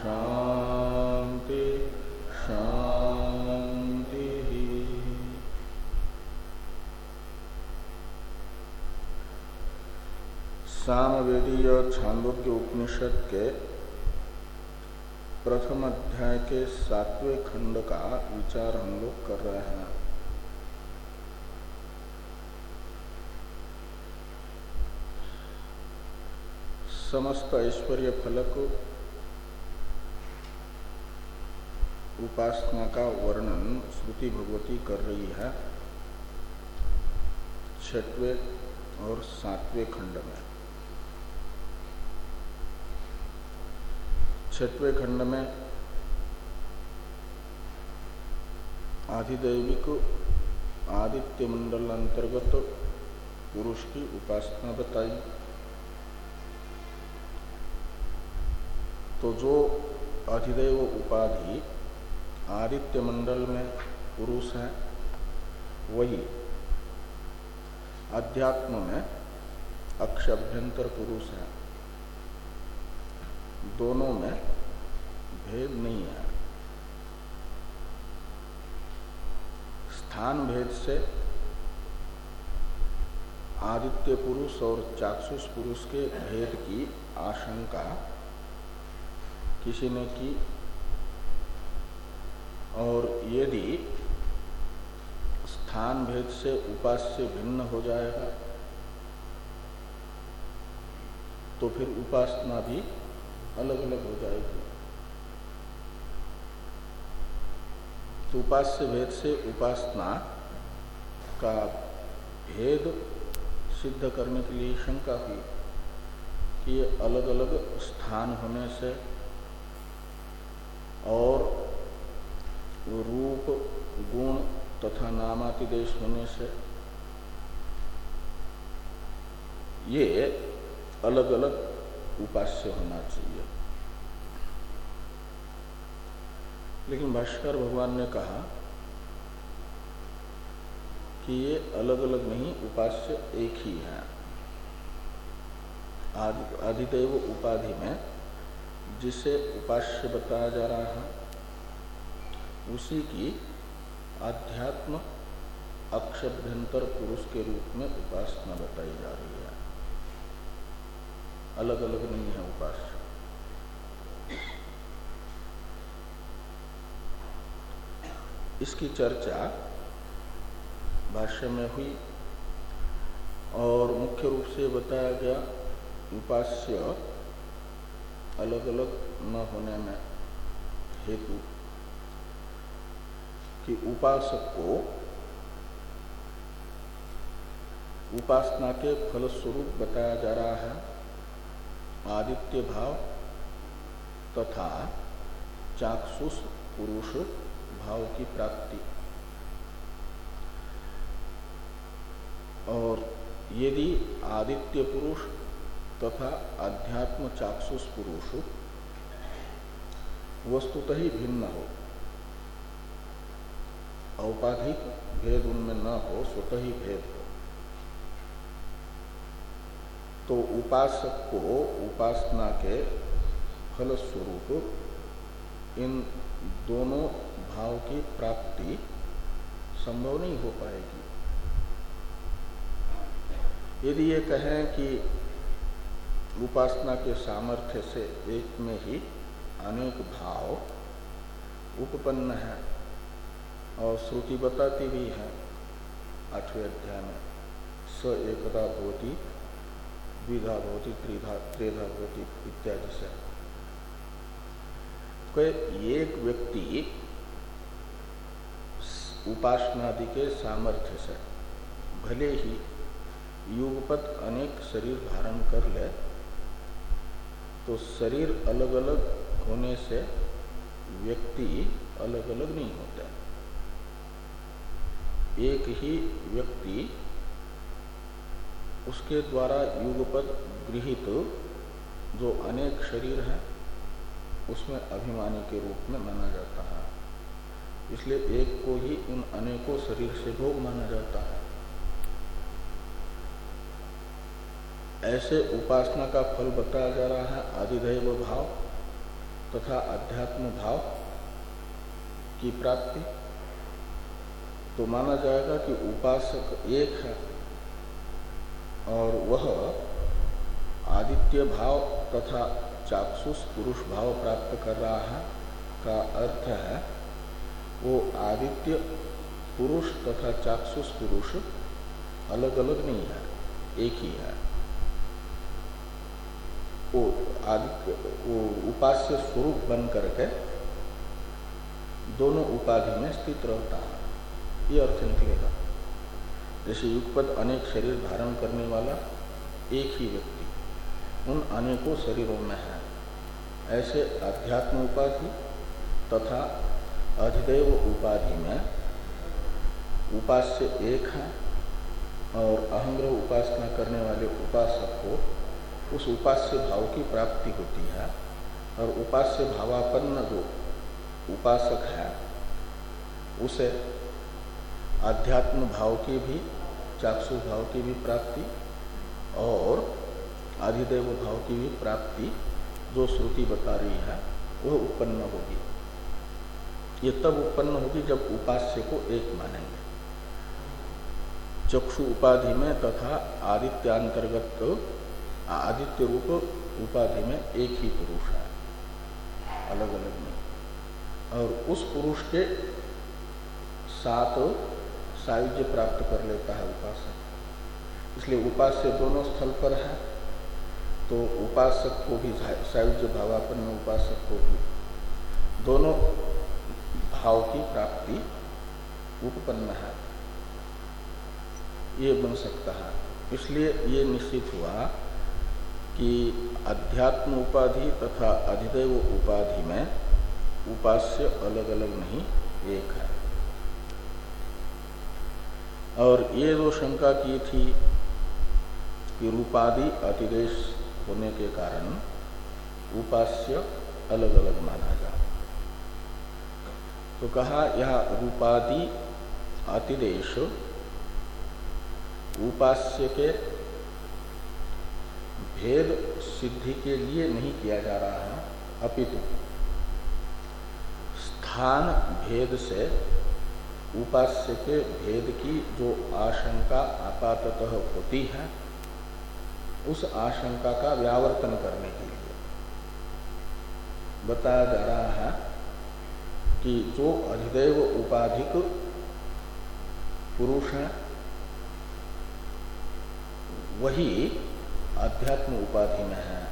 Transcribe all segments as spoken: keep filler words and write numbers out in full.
शांति शांति। सामवेदीय छांदोग्य उपनिषद के प्रथम अध्याय के सातवें खंड का विचार हम लोग कर रहे हैं। समस्त ऐश्वर्य फलक उपासना का वर्णन श्रुति भगवती कर रही है छठवें और सातवें खंड में। छठवें खंड में आधिदैविक आदित्य मंडल अंतर्गत पुरुष की उपासना बताई। तो जो अधिदैव उपाधि आदित्य मंडल में पुरुष है वही अध्यात्म में अक्षभ्यंतर पुरुष है। दोनों में भेद नहीं है। स्थान भेद से आदित्य पुरुष और चाक्षुष पुरुष के भेद की आशंका किसी ने की, और यदि स्थान भेद से उपास्य भिन्न हो जाएगा तो फिर उपासना भी अलग अलग हो जाएगी। तो उपास्य भेद से उपासना का भेद सिद्ध करने के लिए शंका हुई कि ये अलग अलग स्थान होने से और रूप गुण तथा नामातिदेश होने से ये अलग अलग उपास्य होना चाहिए। लेकिन भाष्कर भगवान ने कहा कि ये अलग अलग नहीं, उपास्य एक ही है। आदि आदिदैव उपाधि में जिसे उपास्य बताया जा रहा है उसी की आध्यात्म अक्षभ्यंतर पुरुष के रूप में उपासना बताई जा रही है। अलग अलग नहीं है उपास्य। इसकी चर्चा भाष्य में हुई और मुख्य रूप से बताया गया उपास्य अलग अलग न होने में हेतु कि उपासक को उपासना के फलस्वरूप बताया जा रहा है आदित्य भाव तथा चाक्षुष पुरुष भाव की प्राप्ति। और यदि आदित्य पुरुष तथा अध्यात्म चाक्षुष पुरुष वस्तुतः ही भिन्न हो, औपाधिक भेद उनमें न हो, स्वतः ही भेद हो, तो उपासक को उपासना के फलस्वरूप इन दोनों भाव की प्राप्ति संभव नहीं हो पाएगी। यदि ये कहें कि उपासना के सामर्थ्य से एक में ही अनेक भाव उपपन्न है, और श्रुति बताती भी है आठवें अध्याय में स एकदा भवति द्विधा भवति त्रिधा त्रेधा भवति इत्यादि से। कोई एक व्यक्ति उपासनादि के सामर्थ्य से भले ही युगपत अनेक शरीर धारण कर ले तो शरीर अलग अलग होने से व्यक्ति अलग अलग नहीं होता। एक ही व्यक्ति उसके द्वारा युगपत गृहीत जो अनेक शरीर है उसमें अभिमानी के रूप में माना जाता है। इसलिए एक को ही उन अनेकों शरीर से भोग माना जाता है। ऐसे उपासना का फल बताया जा रहा है आदिदैव भाव तथा अध्यात्म भाव की प्राप्ति, तो माना जाएगा कि उपासक एक है और वह आदित्य भाव तथा चाक्षुष पुरुष भाव प्राप्त कर रहा है। का अर्थ है वो आदित्य पुरुष तथा चाक्षुष पुरुष अलग अलग नहीं है, एक ही है। वो आदित्य वो उपास्य स्वरूप बन करके दोनों उपाधि में स्थित रहता है, ये अर्थ निकलेगा। जैसे युगपद अनेक शरीर धारण करने वाला एक ही व्यक्ति उन अनेकों शरीरों में है, ऐसे अध्यात्म उपाधि तथा अधिदैव उपाधि में उपास्य एक है और अहंग्रह उपासना करने वाले उपासक को उस उपास्य भाव की प्राप्ति होती है। और उपास्य भावापन्न जो उपासक है उसे आध्यात्म भाव की भी, चाक्षुष भाव की भी प्राप्ति और अधिदैव भाव की भी प्राप्ति जो श्रुति बता रही है वह उत्पन्न होगी। ये तब उत्पन्न होगी जब उपास्य को एक मानेंगे। चक्षु उपाधि में तथा आदित्यांतर्गत आदित्य रूप उपाधि में एक ही पुरुष है, अलग अलग नहीं। और उस पुरुष के साथ सायुज्य प्राप्त कर लेता है उपासक। इसलिए उपास्य दोनों स्थल पर है, तो उपासक को भी सायुज्य भावापन्न उपासक को भी दोनों भाव की प्राप्ति उत्पन्न है, ये बन सकता है। इसलिए ये निश्चित हुआ कि अध्यात्म उपाधि तथा अधिदैव उपाधि में उपास्य अलग अलग नहीं, एक है। और ये जो शंका की थी कि रूपादि अतिदेश होने के कारण उपास्य अलग अलग माना जा, तो कहा यह रूपादि अतिदेश उपास्य के भेद सिद्धि के लिए नहीं किया जा रहा है, अपितु स्थान भेद से उपास्य के भेद की जो आशंका आपाततः होती है उस आशंका का व्यावर्तन करने के लिए बताया जा रहा है कि जो अधिदैव उपाधिक पुरुष है वही अध्यात्म उपाधि में है।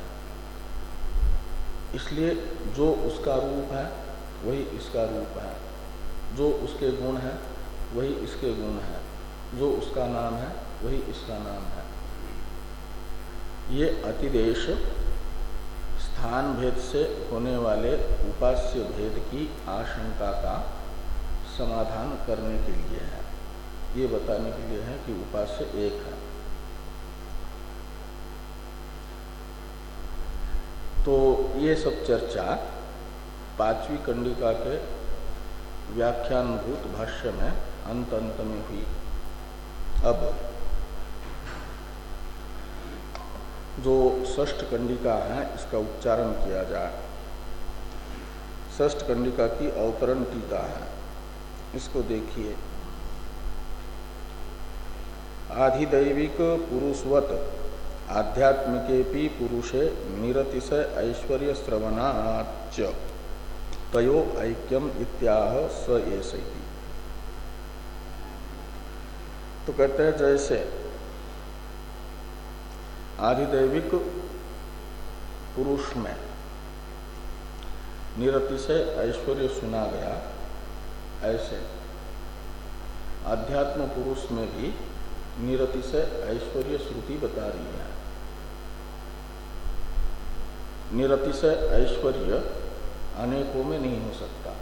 इसलिए जो उसका रूप है वही इसका रूप है, जो उसके गुण है वही इसके गुण है, जो उसका नाम है वही इसका नाम है। ये अतिदेश स्थान भेद से होने वाले उपास्य भेद की आशंका का समाधान करने के लिए है, ये बताने के लिए है कि उपास्य एक है। तो ये सब चर्चा पांचवी कंडिका के व्याख्यानभूत भाष्य में अंत अंत में हुई। अब जो षष्ठ कंडिका है इसका उच्चारण किया जाए। षष्ठ कंडिका की अवतरण टीका है, इसको देखिए। आधिदैविक पुरुषवत आध्यात्मिकेपि पुरुषे निरतिशय ऐश्वर्य श्रवणाच्च तयो ऐक्यम इत्याह स एषै। तो कहते हैं जैसे आधिदैविक पुरुष में निरतिशय ऐश्वर्य सुना गया, ऐसे अध्यात्म पुरुष में भी निरतिशय ऐश्वर्य श्रुति बता रही है। निरतिशय ऐश्वर्य अनेकों में नहीं हो सकता।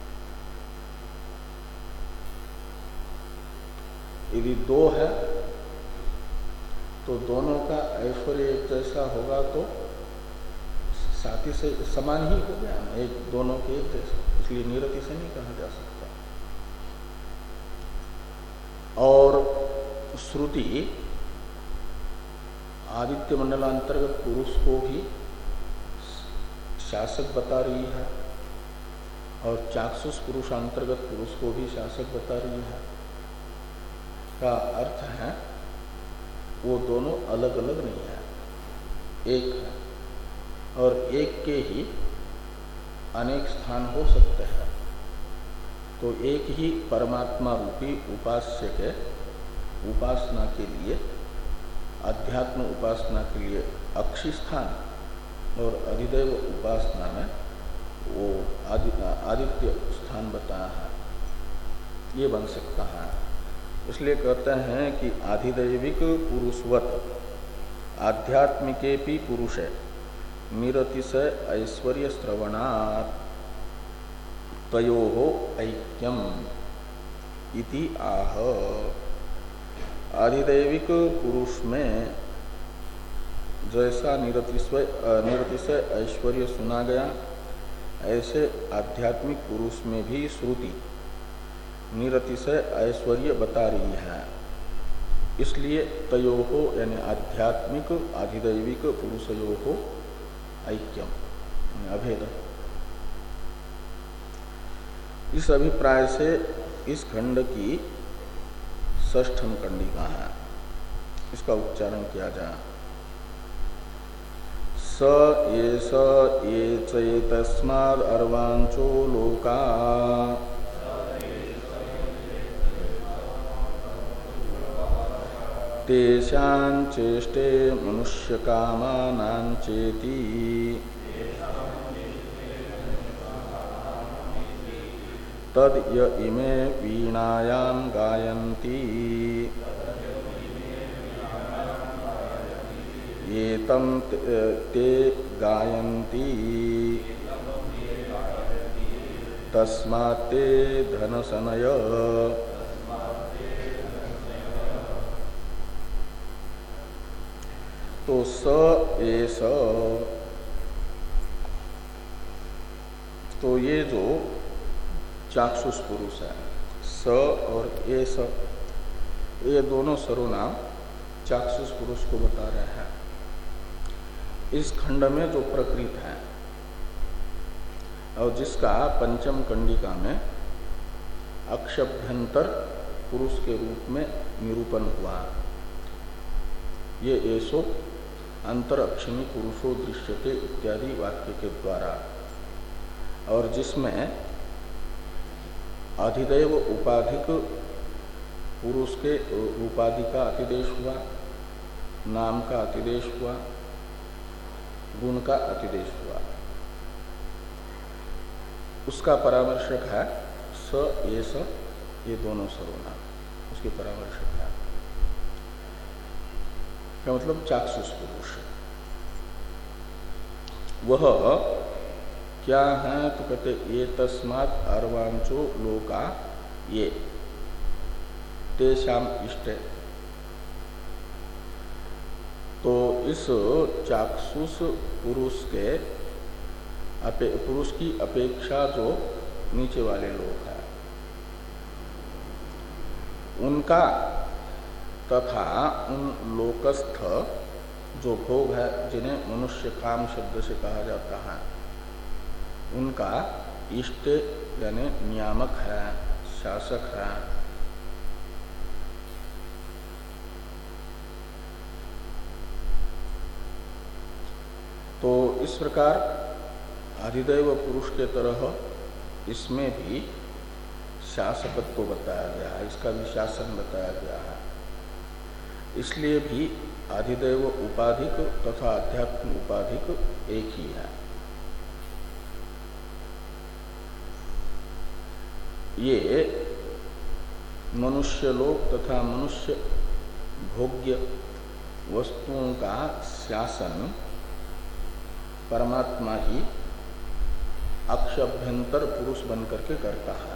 यदि दो है तो दोनों का ऐश्वर्य एक जैसा होगा तो साथी से समान ही हो गया ना, एक दोनों के एक जैसा, इसलिए निरतिशय नहीं कहा जा सकता। और श्रुति आदित्य मंडलांतर्गत पुरुष को भी शासक बता रही है और चाक्षुष पुरुषांतर्गत पुरुष को भी शासक बता रही है, का अर्थ है वो दोनों अलग अलग नहीं है, एक है। और एक के ही अनेक स्थान हो सकते हैं। तो एक ही परमात्मा रूपी उपास्य के उपासना के लिए, अध्यात्म उपासना के लिए अक्षी स्थान और अधिदैव उपासना में वो आदि, आदित्य स्थान बताया है, ये बन सकता है। इसलिए कहते हैं कि आधिदैविक पुरुषवत आध्यात्मिके भी पुरुषे निरतिशय ऐश्वर्य श्रवणात् तयोः ऐक्यम इति आह। आधिदैविक पुरुष में जैसा निरतिशय निरतिशय ऐश्वर्य सुना गया, ऐसे आध्यात्मिक पुरुष में भी श्रुति निरतिशय ऐश्वर्य बता रही है। इसलिए तयोहो यानी आध्यात्मिक आधिदैविक पुरुषयोहो ऐक्यम अभेद। इस अभिप्राय से इस खंड की षष्ठम कंडिका है, इसका उच्चारण किया जाए। स ये स ये चैतस्माद् अर्वांचो लोका तेषां चेष्टे मनुष्यकामानां चेति तद य इमे वीणायां गायन्ति ये तम ते गायन्ति तस्मात् ते धनसनय। तो स एस, तो ये जो चाक्षुष पुरुष है स और एस, ये दोनों सर्वनाम चाक्षुष पुरुष को बता रहे हैं। इस खंड में जो प्रकृत है और जिसका पंचम कंडिका में अक्षभ्यंतर पुरुष के रूप में निरूपण हुआ, ये ऐसो अंतर अक्षिणी पुरुषो दृश्यते इत्यादि वाक्य के द्वारा, और जिसमें अधिदैव उपाधिक पुरुष के उपाधि का अतिदेश हुआ, नाम का अतिदेश हुआ, गुण का अतिदेश हुआ, उसका परामर्शक है स ये स, ये दोनों सर्वनाम उसके परामर्शक है। क्या मतलब? चाक्षुष पुरुष वह क्या है? तो कहते ये तस्मात् अर्वांचो लोका ये तेषाम इष्टे। तो इस चाक्षुष पुरुष के अपे, पुरुष की अपेक्षा जो नीचे वाले लोग हैं उनका तथा उन लोकस्थ जो भोग है जिन्हें मनुष्य काम शब्द से कहा जाता है, उनका इष्ट यानी नियामक है, शासक है। तो इस प्रकार अधिदैव पुरुष के तरह इसमें भी शासकत्व बताया गया है, इसका भी शासन बताया गया है। इसलिए भी अधिदैव उपाधिक तथा अध्यात्म उपाधिक एक ही है। ये मनुष्य लोक तथा मनुष्य भोग्य वस्तुओं का शासन परमात्मा ही अक्षभ्यंतर पुरुष बन करके करता है।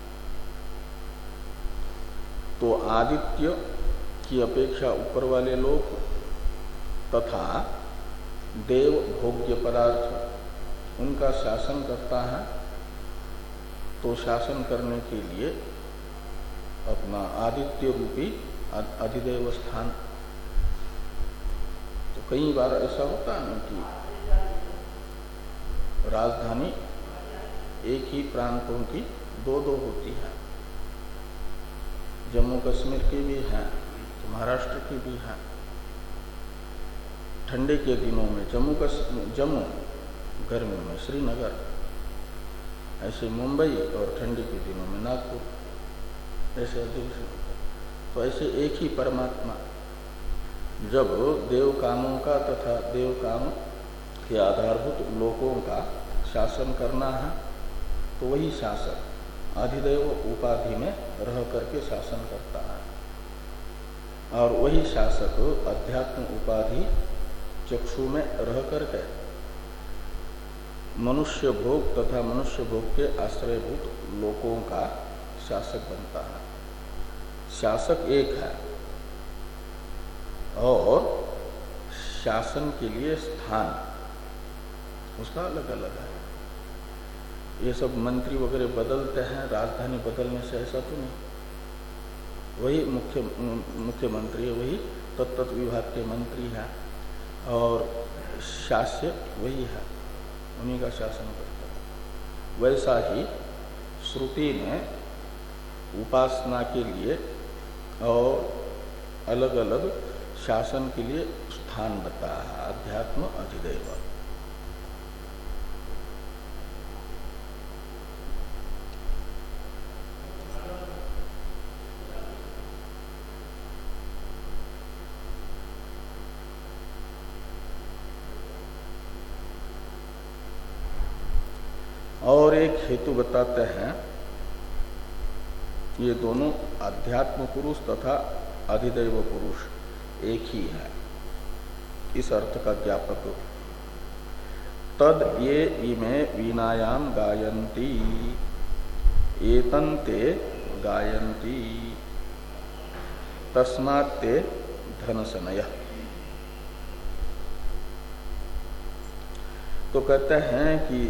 तो आदित्य की अपेक्षा ऊपर वाले लोग तथा देव भोग्य पदार्थ उनका शासन करता है। तो शासन करने के लिए अपना आदित्य रूपी अधिदेव स्थान, तो कई बार ऐसा होता है ना कि राजधानी एक ही प्रांतों की दो दो होती है। जम्मू कश्मीर की भी है, तो महाराष्ट्र की भी है। ठंडे के दिनों में जम्मू कश्मीर जम्मू, गर्मियों में श्रीनगर, ऐसे मुंबई, और ठंडी के दिनों में नागपुर, ऐसे अधिवेशन होता है। तो ऐसे एक ही परमात्मा जब देव कामों का तथा देव काम के आधारभूत लोकों का शासन करना है, तो वही शासक अधिदेव उपाधि में रह करके शासन करता है, और वही शासक अध्यात्म उपाधि चक्षु में रह करके मनुष्य भोग तथा मनुष्य भोग के आश्रयभूत लोकों का शासक बनता है। शासक एक है और शासन के लिए स्थान उसका अलग अलग है। ये सब मंत्री वगैरह बदलते हैं, राजधानी बदलने से ऐसा तो नहीं। वही मुख्य मुख्यमंत्री है, वही तत्त विभाग के मंत्री हैं, और शास्य वही है, उन्हीं का शासन करता है। वैसा ही श्रुति ने उपासना के लिए और अलग अलग शासन के लिए स्थान बताया है, अध्यात्म अधिदैव। और एक हेतु बताते हैं, ये दोनों अध्यात्म पुरुष तथा अधिदैव पुरुष एक ही है, इस अर्थ का ज्ञापक। तद ये इमे वीणायाम गायन्ति एतन्ते गायन्ति तस्मात्ते धनसनयः। तो कहते हैं कि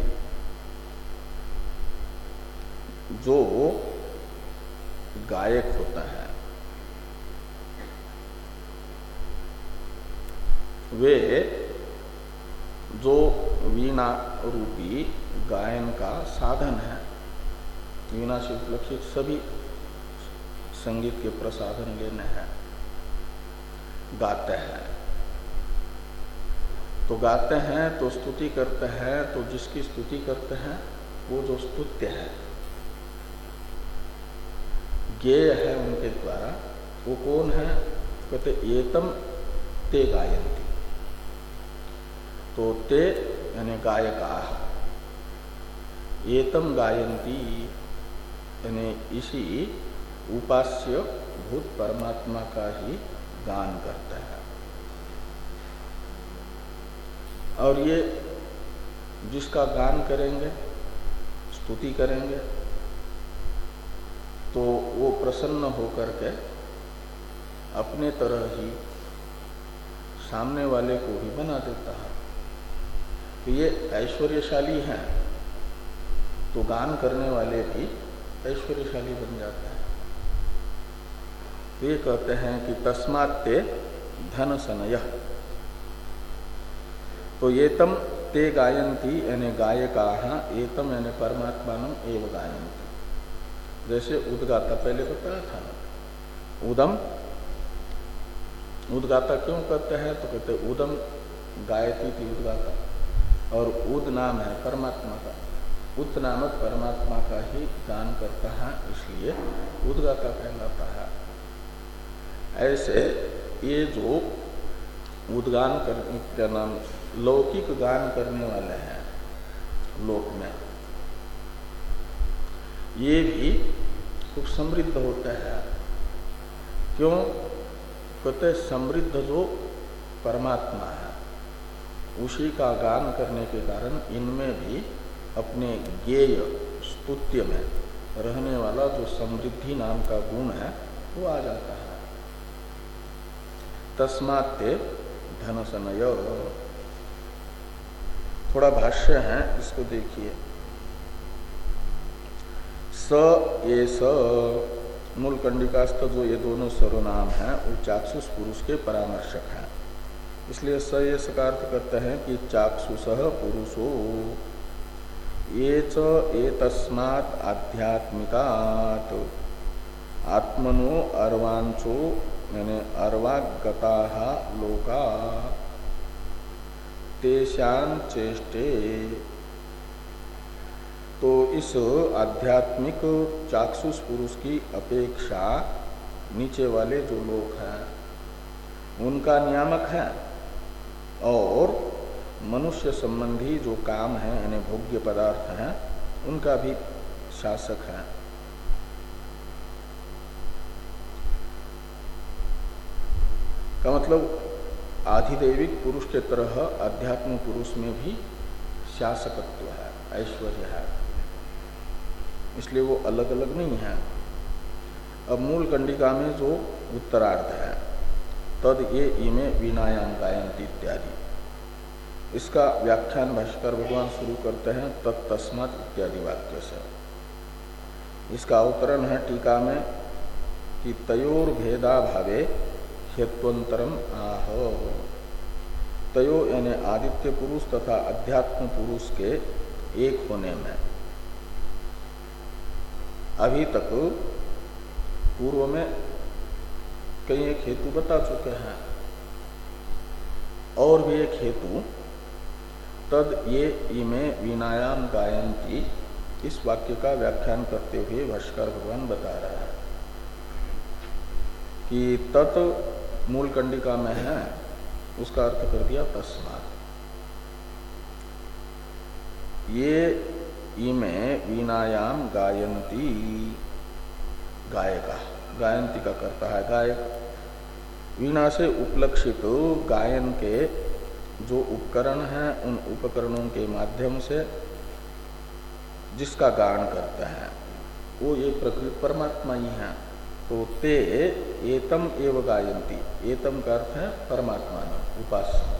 जो गायक होता है वे जो वीणा रूपी गायन का साधन है, वीणा से उपलक्षित सभी संगीत के प्रसाधन लेने हैं, गाते हैं। तो गाते हैं तो स्तुति करते हैं, तो जिसकी स्तुति करते हैं वो जो स्तुत्य है, गेय है उनके द्वारा, वो कौन है? कहते एतम ते गायन्ति। तो ते यानी गायका, एतम गायन्ति यानी इसी उपास्य भूत परमात्मा का ही गान करता है। और ये जिसका गान करेंगे, स्तुति करेंगे, तो वो प्रसन्न होकर के अपने तरह ही सामने वाले को भी बना देता है। तो ये ऐश्वर्यशाली हैं, तो गान करने वाले भी ऐश्वर्यशाली बन जाते हैं। तो ये कहते हैं कि तस्मात् ते धन सनयः। तो एतम ते गायन्ति यानी गायकाः, एतम यानी परमात्मानं एव गायन्ति। जैसे उद्गाता पहले बताया था ना, उदम उद्गाता क्यों कहते हैं? तो कहते हैं उदम गायती थी उद्गाता, और उद नाम है परमात्मा का, उत नामक परमात्मा का ही गान करता है, इसलिए उद्गाता कहलाता है। ऐसे ये जो उद्गान कर क्या नाम लौकिक गान करने वाले हैं लोक में, ये भी खूब समृद्ध होता है। क्यों? कहते समृद्ध जो परमात्मा है उसी का गान करने के कारण इनमें भी अपने गेय स्तुत्य में रहने वाला जो समृद्धि नाम का गुण है वो आ जाता है। तस्मात् ते धनसनय। थोड़ा भाष्य है, इसको देखिए। स ये स मूल कंडिकास्थ जो ये दोनों सर्वनाम हैं वो चाक्षुष पुरुष के परामर्शक हैं, इसलिए स ये सका अर्थ करते हैं कि चाक्षुष पुरुषो ये च एतस्मात् आध्यात्मिकात् आत्मनो अर्वांचो यानी अर्वागताः लोका तेषां चेष्टे। तो इस आध्यात्मिक चाक्षुष पुरुष की अपेक्षा नीचे वाले जो लोग हैं उनका नियामक है, और मनुष्य संबंधी जो काम है यानी भोग्य पदार्थ हैं उनका भी शासक है। का मतलब आधिदैविक पुरुष के तरह अध्यात्म पुरुष में भी शासकत्व है, ऐश्वर्य है, इसलिए वो अलग अलग नहीं है। अब मूल कंडिका में जो उत्तरार्ध है तद ये इमे विनायाम गायन्ति इत्यादि, इसका व्याख्यान भाष्कर भगवान शुरू करते हैं तत्तस्मात् इत्यादि वाक्य से। इसका अवतरण है टीका में कि तयोर भेदा भावे हेत्वंतरम आह। तयो यानी आदित्य पुरुष तथा अध्यात्म पुरुष के एक होने में अभी तक पूर्व में कई एक हेतु बता चुके हैं, और भी एक हेतु तद ये इमे विनायाम गायन्ति, इस वाक्य का व्याख्यान करते हुए भाष्कर भगवान बता रहा है कि तत् मूल कंडिका में है, उसका अर्थ कर दिया तस्मात्। ये इमे वीणायाम गायन्ति, गायका गायन्ति का करता है गायक। वीणा से उपलक्षित गायन के जो उपकरण हैं उन उपकरणों के माध्यम से जिसका गान करते हैं वो ये प्रकृति परमात्मा ही है। तो ते एतम एव गायन्ति, एतम का अर्थ है परमात्मा ने उपास्य।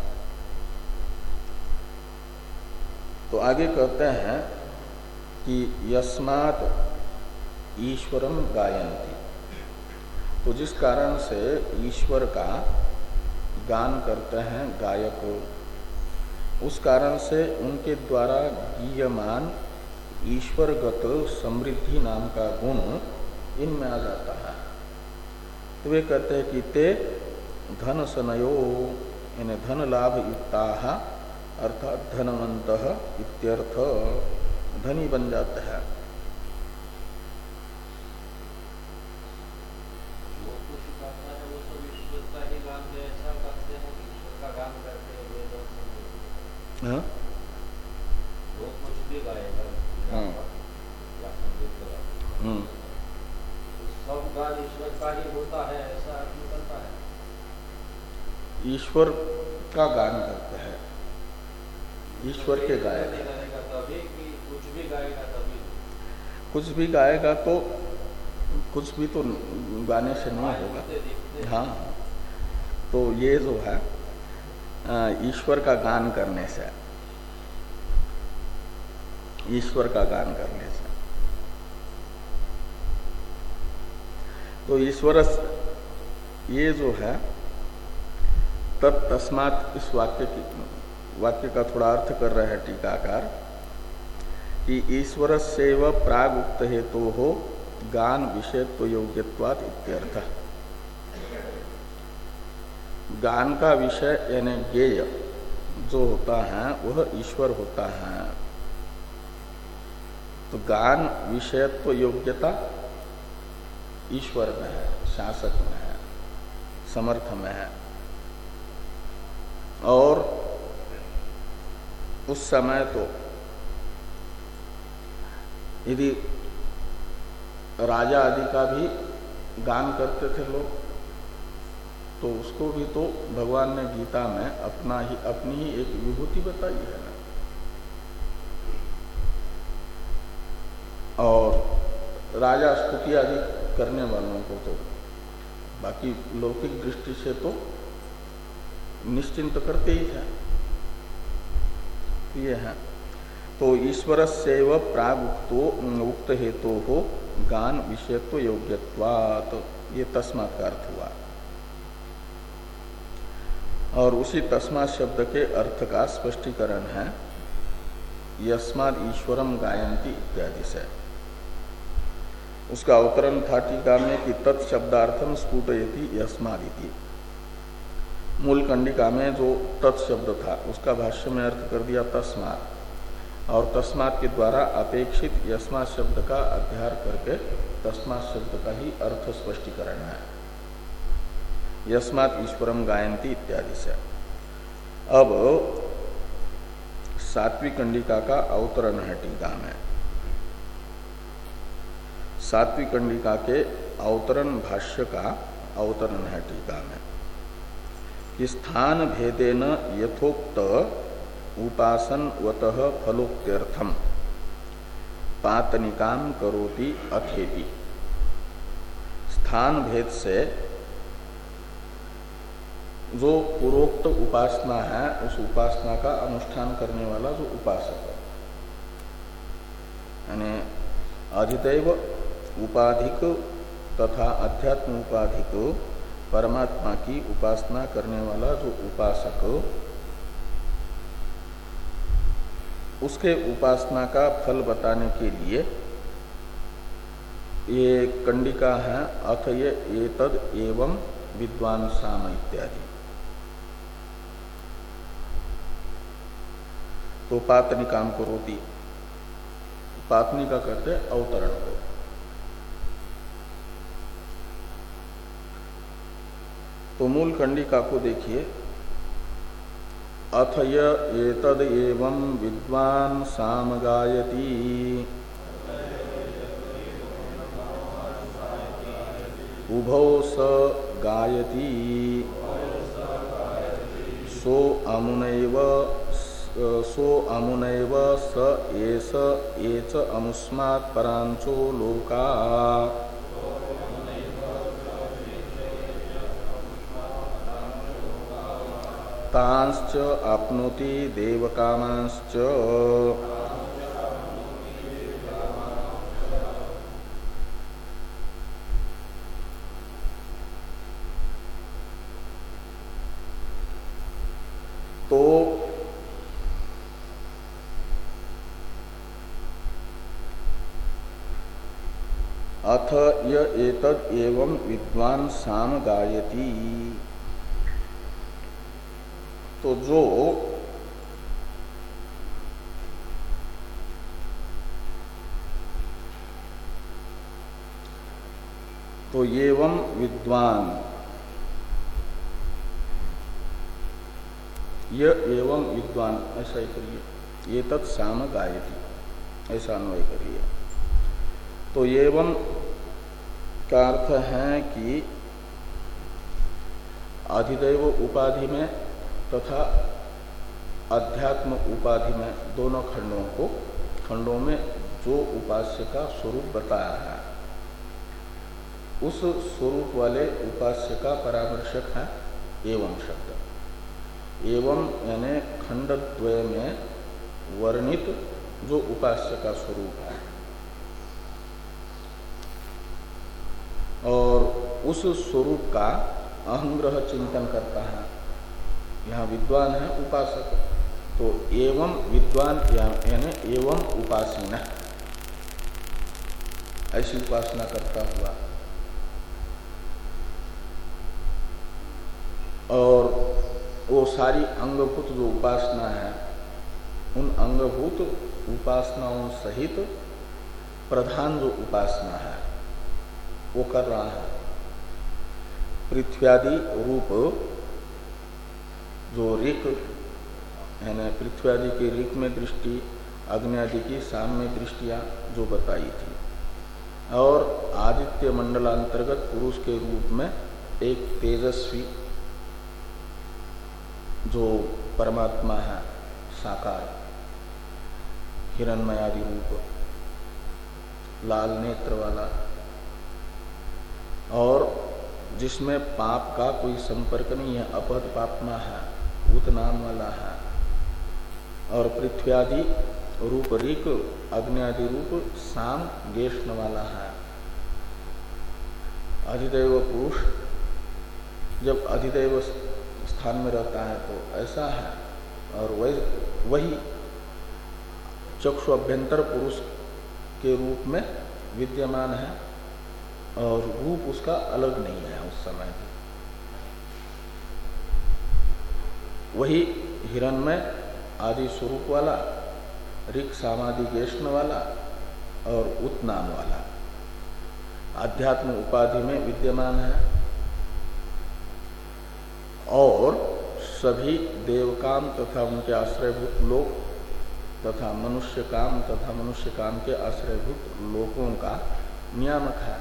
तो आगे कहते हैं कि यस्मात् ईश्वरम गायन्ति, तो जिस कारण से ईश्वर का गान करते हैं गायक, उस कारण से उनके द्वारा गीयमान ईश्वरगत समृद्धि नाम का गुण इनमें आ जाता है। तो वे कहते हैं कि ते धन सनयो यानी धन लाभ युक्ताः अर्थात धनवंतः इत्यर्थ, धनी बन जाते हैं। हाँ हम्म सब गान ईश्वर का ही होता है, ऐसा अर्थ निकलता है। ईश्वर का गान करते हैं, ईश्वर के गायक। तभी कि कुछ भी गाएगा तभी, कुछ भी गाएगा तो कुछ भी तो गाने से नहीं होगा। हाँ, तो ये जो है ईश्वर का गान करने से, ईश्वर का गान करने से, तो ईश्वर ये जो है तत्तस्मात्, इस वाक्य की वाक्य का थोड़ा अर्थ कर रहे हैं टीकाकार कि ईश्वर सेव प्राग उक्त हेतु हो गान विषयत्व योग्यत्वात् इत्यर्थ। गान का विषय यानी गेय जो होता है वह ईश्वर होता है। तो गान विषयत्व योग्यता ईश्वर में है, शासक में है, समर्थ में है। और उस समय तो यदि राजा आदि का भी गान करते थे लोग, तो उसको भी तो भगवान ने गीता में अपना ही अपनी ही एक विभूति बताई है ना। और राजा स्तुति आदि करने वालों को तो बाकी लौकिक दृष्टि से तो निश्चिंत करते ही थे। ये है तो ईश्वर सेव प्राग उक्तो उक्त हेतु हो गान विषयत्व योग्यत्वात्, ये तस्मात् का अर्थ हुआ। और उसी तस्मात् शब्द के अर्थ का स्पष्टीकरण है यस्माद ईश्वरम गायन्ति इत्यादि से। उसका अवतरण था टीका में कि तत्शब्दार्थम स्फुटयति यस्मादिति। मूल कंडिका में जो तत्शब्द था उसका भाष्य में अर्थ कर दिया तस्मात्, और तस्मात् के द्वारा अपेक्षित यस्मात् शब्द का अध्यार करके तस्मात् शब्द का ही अर्थ स्पष्टीकरण है, यस्मात् ईश्वरम गायन्ति इत्यादि से। अब सात्विक कंडिका का अवतरण है टीका में। सात्विक कंडिका के अवतरण भाष्य का अवतरण है टीका में कि स्थान भेदेन यथोक्त उपासनवतः फलोक्त्यर्थम पातनिकाम करोति अथेति। स्थान भेद से जो पूर्वोक्त उपासना है उस उपासना का अनुष्ठान करने वाला जो उपासक है, यानी अधिदैव उपाधिक तथा अध्यात्म उपाधिक परमात्मा की उपासना करने वाला जो उपासक, उसके उपासना का फल बताने के लिए ये कंडिका है अथ ये एतद एवं विद्वान साम इत्यादि। तो पातनिकाम करोति, पातनिका करते अवतरण को। तो मूल कंडिका को देखिए, अथ य एतद एवं विद्वान साम गायति उभौ स गायति सो अमुनैव सो अमुनैव स एस एच अमुस्मात् परांचो लोका तांश्च आप्नोति देवकामांश्च। तो अथ य एतद एवं विद्वान साम गायति। तो जो तो एवं विद्वान, य एवं विद्वान ऐसा ही करिए, ये तत् साम गायति ऐसा अन्वय करिए। तो एवं का अर्थ है कि अधिदैव उपाधि में तथा अध्यात्म उपाधि में दोनों खंडों को खंडों में जो उपास्य का स्वरूप बताया है उस स्वरूप वाले उपास्य का परामर्शक है एवं शब्द। एवं यानी खंडद्वय में वर्णित जो उपास्य का स्वरूप है, और उस स्वरूप का अहंग्रह चिंतन करता है। यहाँ विद्वान है उपासक, तो एवं विद्वान यानी एवं उपासीन, ऐसी उपासना करता हुआ, और वो सारी अंगभूत जो उपासना है उन अंगभूत उपासनाओं सहित प्रधान जो उपासना है वो कर रहा है। पृथ्व्यादि रूप जो ऋक यानी पृथ्व्यादि की ऋक में दृष्टि, अग्नि आदि की साम्य दृष्टियां जो बताई थी, और आदित्य मंडलांतर्गत पुरुष के रूप में एक तेजस्वी जो परमात्मा है साकार, हिरण्मय आदि रूप, लाल नेत्र वाला, और जिसमें पाप का कोई संपर्क नहीं है, अपहत पापमा है, भूत नाम वाला है, और पृथ्व्यादि रूप ऋक, अग्नि आदि रूप साम गेष्ण वाला है। अधिदैव पुरुष जब अधिदैव स्थान में रहता है तो ऐसा है, और वही वही चक्षु अभ्यंतर पुरुष के रूप में विद्यमान है और रूप उसका अलग नहीं है उस समय भी। वही हिरण्मय आदि स्वरूप वाला, ऋक् सामादि गेष्ण वाला और उत नाम वाला आध्यात्म उपाधि में विद्यमान है। और सभी देवकाम तथा उनके आश्रयभूत लोक तथा मनुष्य काम तथा मनुष्य काम के आश्रयभूत लोकों का नियामक है,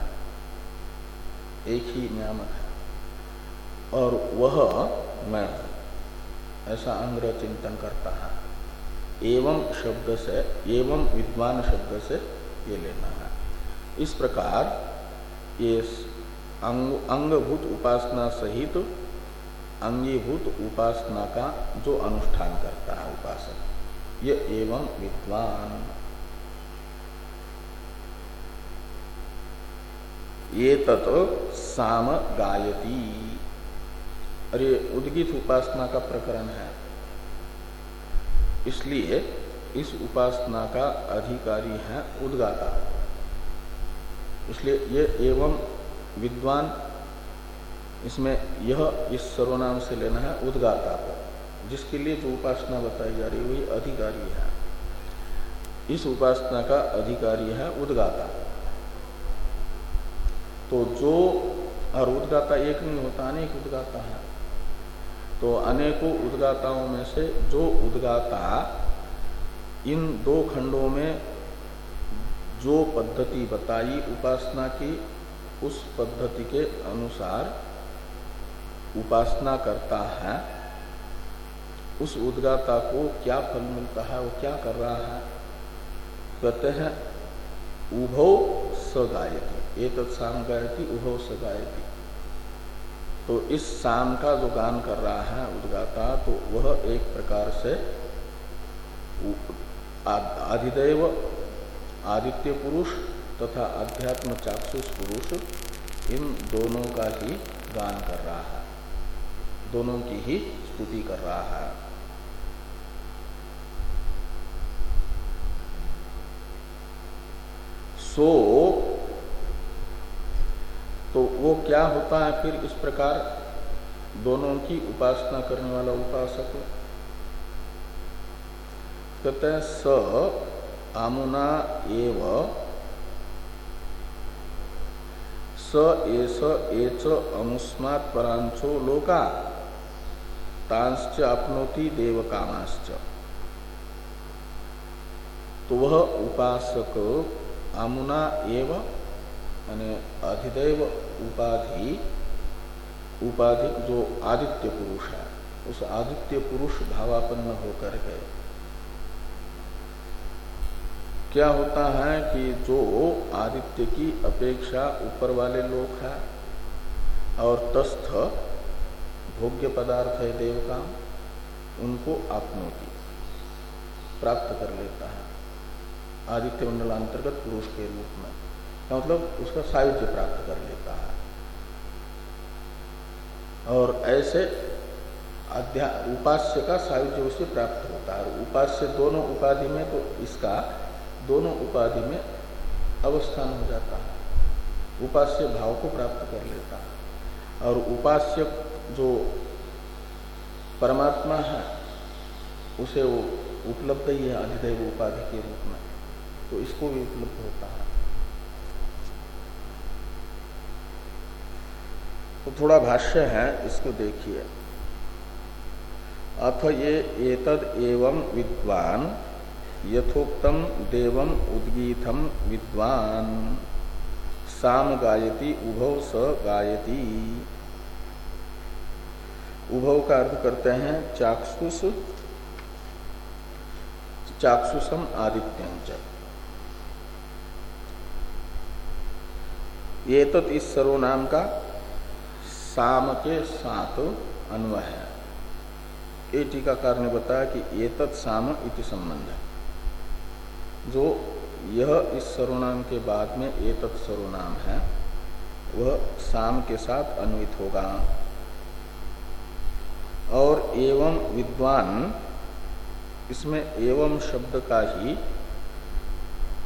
एक ही नियामक है। और वह मैं ऐसा अंग्रह चिंतन करता है। एवं शब्द से, एवं विद्वान शब्द से ये लेना है। इस प्रकार ये अंग, अंगभूत उपासना सहित अंगीभूत उपासना का जो अनुष्ठान करता है उपासक, ये एवं विद्वान, ये तत् साम गायती। अरे उद्गीत उपासना का प्रकरण है, इसलिए इस उपासना का अधिकारी है उद्गाता। इसलिए ये एवं विद्वान, इसमें यह इस सर्वनाम से लेना है उद्गाता को, जिसके लिए जो उपासना बताई जा रही है वही अधिकारी है। इस उपासना का अधिकारी है उद्गाता। तो जो, और उद्गाता एक नहीं होता, अनेक उद्गाता है। तो अनेकों उद्गाताओं में से जो उद्गाता इन दो खंडों में जो पद्धति बताई उपासना की, उस पद्धति के अनुसार उपासना करता है, उस उद्गाता को क्या फल मिलता है, वो क्या कर रहा है, कहते हैं उभौ स गायति, एतत् साम गायति उभौ स गायति। तो इस साम का जो गान कर रहा है उद्गाता, तो वह एक प्रकार से आदिदेव आदित्य पुरुष तथा अध्यात्म चाक्षुष पुरुष, इन दोनों का ही गान कर रहा है, दोनों की ही स्तुति कर रहा है। सो तो वो क्या होता है फिर इस प्रकार दोनों की उपासना करने वाला उपासक? कहते हैं स आमुना एव स एस एच अमुस्मात् परांचो लोका तांश्च आपनोति देव कामाश्च। तो वह उपासक आमुना एव यानी अधिदैव उपाधि, उपाधिक जो आदित्य पुरुष है, उस आदित्य पुरुष भावापन्न होकर के क्या होता है कि जो आदित्य की अपेक्षा ऊपर वाले लोग हैं और तस्थ भोग्य पदार्थ है देव का, उनको आपनोति प्राप्त कर लेता है आदित्य मंडलांतर्गत पुरुष के रूप में, मतलब उसका सायुज्य प्राप्त कर लेता है। और ऐसे अध्या उपास्य का सायुज्य उसे प्राप्त होता है। और उपास्य दोनों उपाधि में, तो इसका दोनों उपाधि में अवस्थान हो जाता है, उपास्य भाव को प्राप्त कर लेता है। और उपास्य जो परमात्मा है उसे वो उपलब्ध ही है अधिदैव उपाधि के रूप में, तो इसको भी उपलब्ध होता है। तो थोड़ा भाष्य है, इसको देखिए। अथ ये एतद एवं विद्वान यथोक्तम देवम उद्गीतम विद्वान साम गायति उभौ स गायति। उभौ का अर्थ करते हैं चाक्षुष, चाक्षुषम आदित्यं च। एतत् इस सर्वनाम का साम के साथ अन्वय है। ये टीकाकार ने बताया कि एतत् साम इति संबंध है, जो यह इस सर्वनाम के बाद में एतत् सर्वनाम है वह साम के साथ अन्वित होगा। और एवं विद्वान, इसमें एवं शब्द का ही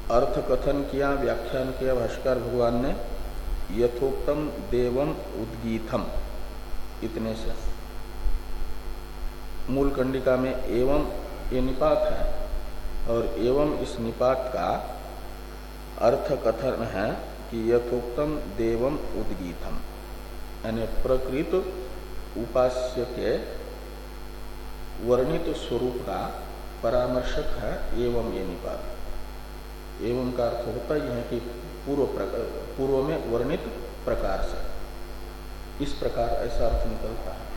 अर्थ कथन किया, व्याख्यान किया भाष्कर भगवान ने यथोक्तम देवम उद्गीतम इतने से। मूल कंडिका में एवं ये निपात है और एवं इस निपात का अर्थ कथन है कि यथोक्तम देवम उद्गीतम, यानी प्रकृत उपास्य के वर्णित स्वरूप का परामर्शक है एवं ये निपात। एवं का अर्थ होता ही है कि पूर्व पूर्व में वर्णित प्रकार से, इस प्रकार ऐसा अर्थ निकलता है।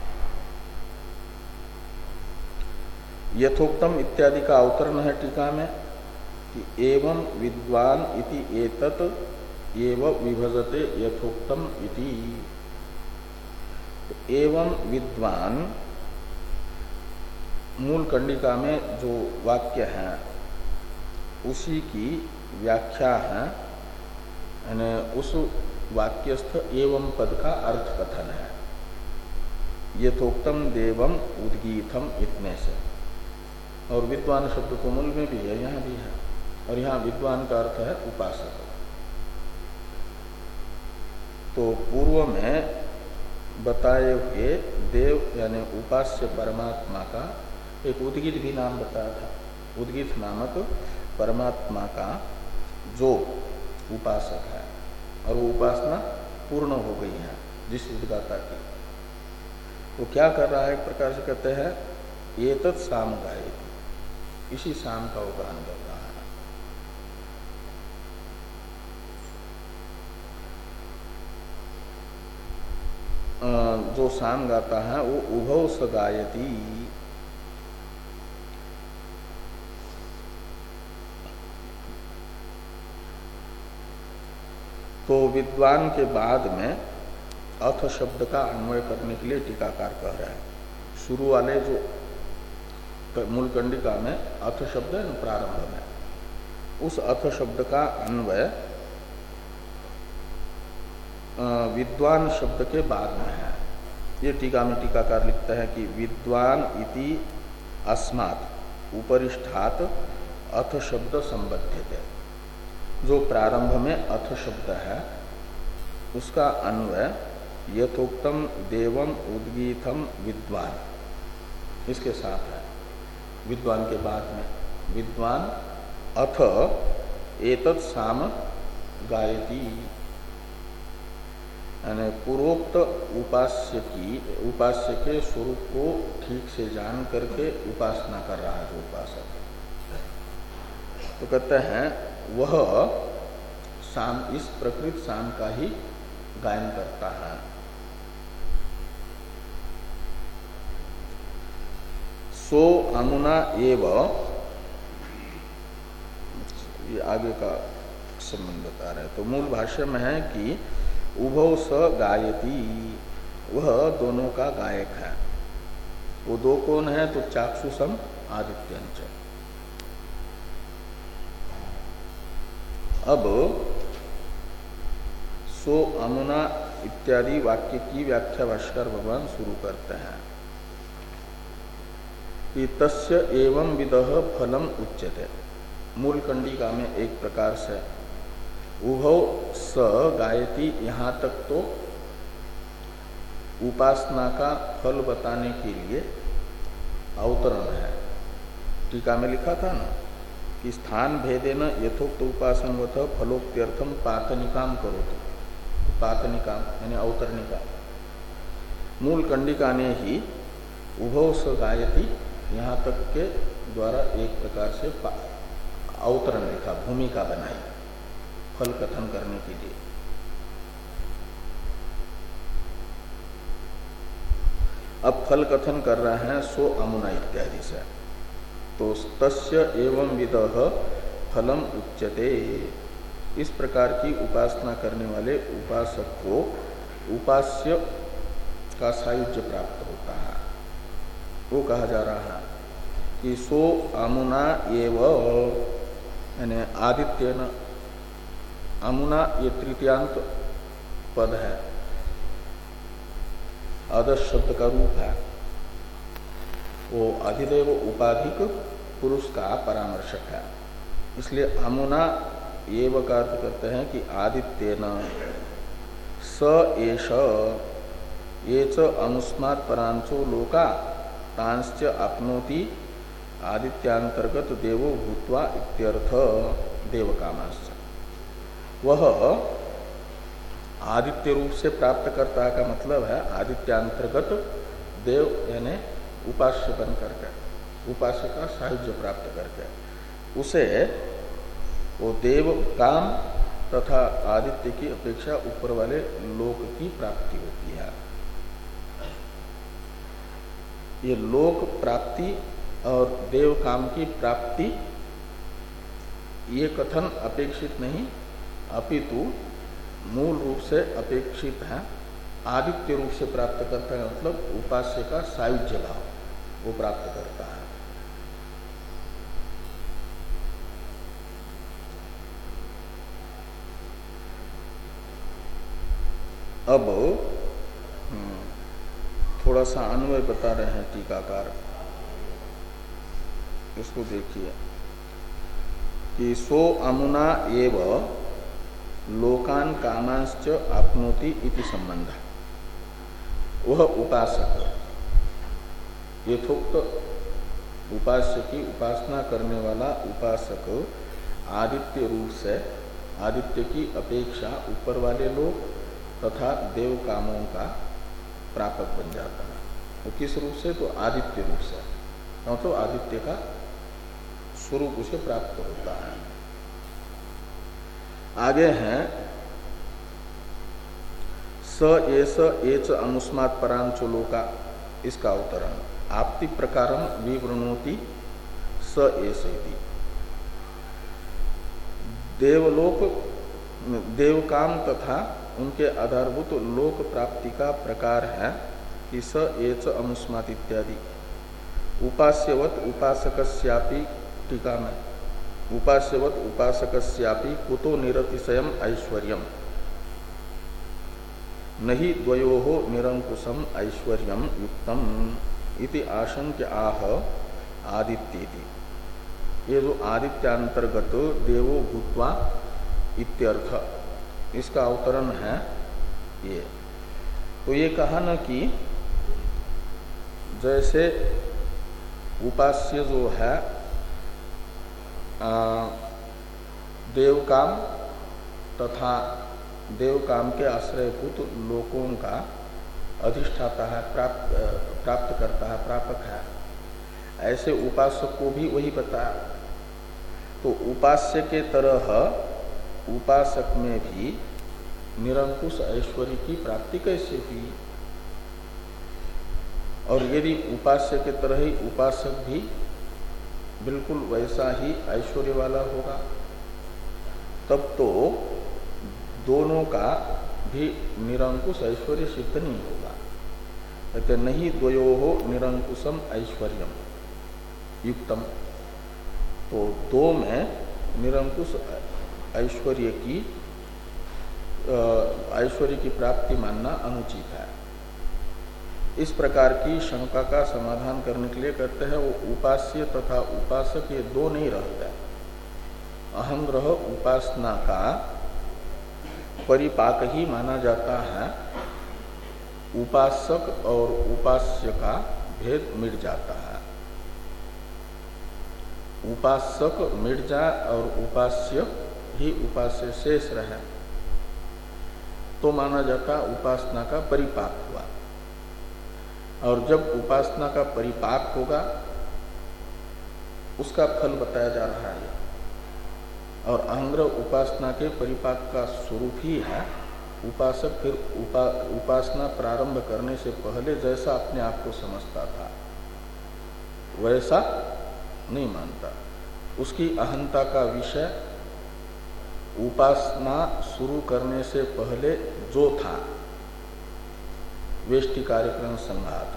यथोक्तम इत्यादि का अवतरण है टीका में कि एवं विद्वान इति एतत् एव विभजते यथोक्तम इति। एवं विद्वान मूल कंडिका में जो वाक्य है उसी की व्याख्या है, यानी उस वाक्यस्थ एवं पद का अर्थ कथन है यथोक्तम देवम उद्गीतम इतने से। और विद्वान शब्द तो मूल में भी है, यहाँ भी है, और यहाँ विद्वान का अर्थ है उपासक। तो पूर्व में बताए हुए देव यानी उपास्य परमात्मा का एक उद्गीत भी नाम बताया था। उद्गीत नामक परमात्मा का जो उपासक है और वो उपासना पूर्ण हो गई है जिस उद्गाता की, वो क्या कर रहा है, एक प्रकार से कहते हैं एतत् साम गायति, इसी साम का उदाहरण कर रहा है। जो साम गाता है वो उभौ स गायति, तो विद्वान के बाद में अथ शब्द का अन्वय करने के लिए टीकाकार कह रहे हैं। शुरू वाले जो मूल कंडिका में अथ शब्द है प्रारंभ में, उस अथ शब्द का अन्वय विद्वान शब्द के बाद में है। ये टीका में टीकाकार लिखता है कि विद्वान इति अस्मात् उपरिष्ठात् अथ शब्द संबध्यते। जो प्रारंभ में अथ शब्द है उसका अन्वय यथोक्तम देवम उद्गीतम विद्वान, इसके साथ है। विद्वान के बाद में विद्वान अथ एतत् साम गायति, यानी पूर्वोक्त उपास्य की उपास्य के स्वरूप को ठीक से जान करके उपासना कर रहा है जो उपासक। तो कहते हैं वह शाम, इस प्रकृत शाम का ही गायन करता है। सो अमुना एव, ये आगे का संबंध बता रहे हैं। तो मूल भाष्य में है कि उभौ स गायति, वह दोनों का गायक है। वो दो कौन है, तो चाक्षुषम आदित्यंच। अब सो अमुना इत्यादि वाक्य की व्याख्या भाष्कर भगवान शुरू करते हैं कि तस्य एवं विदः फलम उच्यते। मूल कंडिका में एक प्रकार से उभौ स गायति, यहाँ तक तो उपासना का फल बताने के लिए अवतरण है। टीका में लिखा था ना कि स्थान भेदेन यथोक्त उपासनवत फलोक्त्यर्थम पातनिकाम करोतु। पातनिकाम यानी अवतरणिका। मूल कंडिका ने ही उभौ स गायति यहाँ तक के द्वारा एक प्रकार से अवतरण लिखा, भूमिका बनाई फल कथन करने के लिए। अब फल कथन कर रहे हैं सो अमुना इत्यादि से। तो तस्य एवं विदः फलम उच्यते। इस प्रकार की उपासना करने वाले उपासक को उपास्य का सायुज्य प्राप्त होता है। वो कहा जा रहा है कि सो अमुना एव, यानी आदित्यन। अमुना ये तृतीयांत पद है, अदश शब्द का रूप है। वो अधिदेव उपाधिक पुरुष का परामर्शक है, इसलिए अमुना एव का अर्थ करते हैं कि आदित्येन स एष ये च अनुस्मात् परांचो लोका तांश्च आपनोति आदित्यांतर्गत देवो भूत्वा इत्यर्थ देवकामाश्च। वह आदित्य रूप से प्राप्त करता का मतलब है आदित्यांतर्गत देव यानी उपास्य बन करके, उपास्य का सायुज्य प्राप्त करके उसे वो देव काम तथा आदित्य की अपेक्षा ऊपर वाले लोक की प्राप्ति होती है। ये लोक प्राप्ति और देव काम की प्राप्ति ये कथन अपेक्षित नहीं, अपितु मूल रूप से अपेक्षित है। आदित्य रूप से प्राप्त करता है मतलब उपास्य का सायुज्य भाव वो प्राप्त करता है। अब थोड़ा सा अन्वय बता रहे हैं टीकाकार, इसको देखिए कि सो अमुना एव लोकान कामांश्च आपनोति इति संबंध। वह उपासक यथोक्त उपास्य की उपासना करने वाला उपासक आदित्य रूप से आदित्य की अपेक्षा ऊपर वाले लोग तथा देव कामों का प्रापक बन जाता है। वो किस रूप से? तो आदित्य रूप से, तो आदित्य का स्वरूप उसे प्राप्त होता है। आगे हैं स एस एच अनुस्मात् परांचो लोका, इसका अवतरण आपति प्रकारम विवृणोति स एस इति। देवलोक देवकाम तथा उनके आधारभूत लोक प्राप्ति का प्रकार है कि स एच अनुस्मात् इत्यादि। उपास्यवत उपासकस्यापि, टीका में उपास्यवत उपासकस्यापि कुतो निरतिशयम ऐश्वर्यम नहि द्वयोः निरंकुशम ऐश्वर्यम युक्तम इति आशंक्य आह आदित्येति। ये जो आदित्यांतर्गत देवो भूत्वा इत्यर्थ, इसका अवतरण है ये। तो ये कहा न कि जैसे उपास्य जो है देवकाम तथा देवकाम के आश्रयभूत लोकों का अधिष्ठाता है, प्राप्त प्राप्त करता है, प्रापक है, ऐसे उपासक को भी वही बताया। तो उपास्य के तरह उपासक में भी निरंकुश ऐश्वर्य की प्राप्ति कैसे हुई? और यदि उपास्य के तरह ही उपासक भी बिल्कुल वैसा ही ऐश्वर्य वाला होगा, तब तो दोनों का भी निरंकुश ऐश्वर्य सिद्ध नहीं होगा। कहते नहीं द्वयोहो निरंकुशम ऐश्वर्यम युक्तम। तो दो में निरंकुश ऐश्वर्य की ऐश्वर्य की प्राप्ति मानना अनुचित है। इस प्रकार की शंका का समाधान करने के लिए कहते हैं वो उपास्य तथा उपासक ये दो नहीं रहते। अहंग्रह उपासना का परिपाक ही माना जाता है। उपासक और उपास्य का भेद मिट जाता है। उपासक मिट जाए और उपास्य ही उपास्य शेष रहे तो माना जाता उपासना का परिपाक हुआ। और जब उपासना का परिपाक होगा उसका फल बताया जा रहा है। और अहंग्रह उपासना के परिपाक का स्वरूप ही है। उपासक फिर उपा, उपासना प्रारंभ करने से पहले जैसा अपने आप को समझता था वैसा नहीं मानता। उसकी अहंता का विषय उपासना शुरू करने से पहले जो था वेष्टि कार्यक्रम संघात,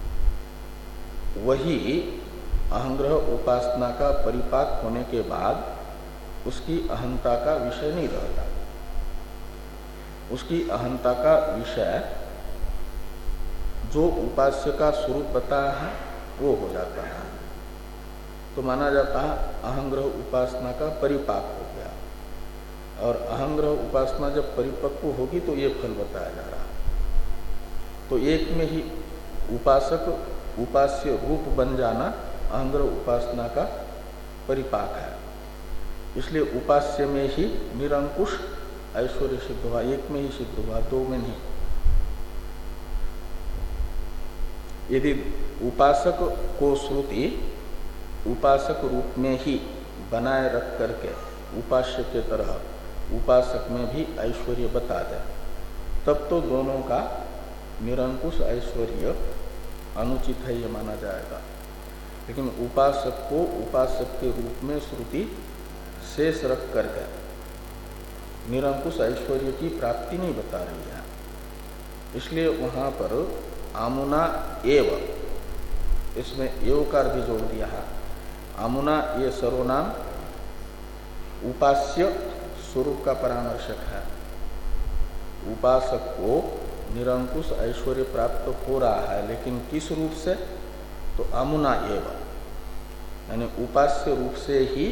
वही अहंग्रह उपासना का परिपाक होने के बाद उसकी अहंता का विषय नहीं रहता। उसकी अहंता का विषय जो उपास्य का स्वरूप बताया है वो हो जाता है। तो माना जाता है अहंग्रह उपासना का परिपाक हो गया। और अहंग्रह उपासना जब परिपक्व होगी तो ये फल बताया जा रहा है। तो एक में ही उपासक उपास्य रूप बन जाना अहंग्रह उपासना का परिपाक है। इसलिए उपास्य में ही निरंकुश ऐश्वर्य सिद्ध हुआ, एक में ही सिद्ध हुआ, दो में नहीं। यदि उपासक को श्रुति उपासक रूप में ही बनाए रख करके उपास्य के तरह उपासक में भी ऐश्वर्य बता दे, तब तो दोनों का निरंकुश ऐश्वर्य अनुचित है, ये माना जाएगा। लेकिन उपासक को उपासक के रूप में श्रुति शेष रख करके निरंकुश ऐश्वर्य की प्राप्ति नहीं बता रही है। इसलिए वहां पर आमुना एव, इसमें एवकार भी जोड़ दिया है। आमुना ये सर्वनाम उपास्य स्वरूप का परामर्शक है। उपासक को निरंकुश ऐश्वर्य प्राप्त हो रहा है, लेकिन किस रूप से? तो आमुना एव, यानी उपास्य रूप से ही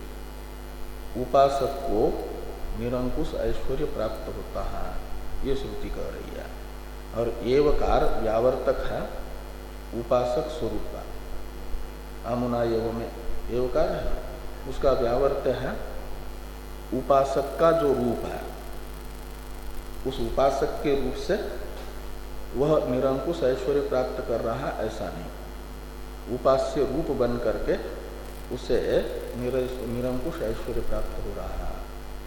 उपासक को निरंकुश ऐश्वर्य प्राप्त होता है, ये श्रुति कह रही है। और एवकार व्यावर्तक है उपासक स्वरूप का। आमुना एव में एवकार है, उसका व्यावर्त है उपासक का जो रूप है, उस उपासक के रूप से वह निरंकुश ऐश्वर्य प्राप्त कर रहा है, ऐसा नहीं। उपास्य रूप बन करके उसे निरंकुश ऐश्वर्य प्राप्त हो रहा है।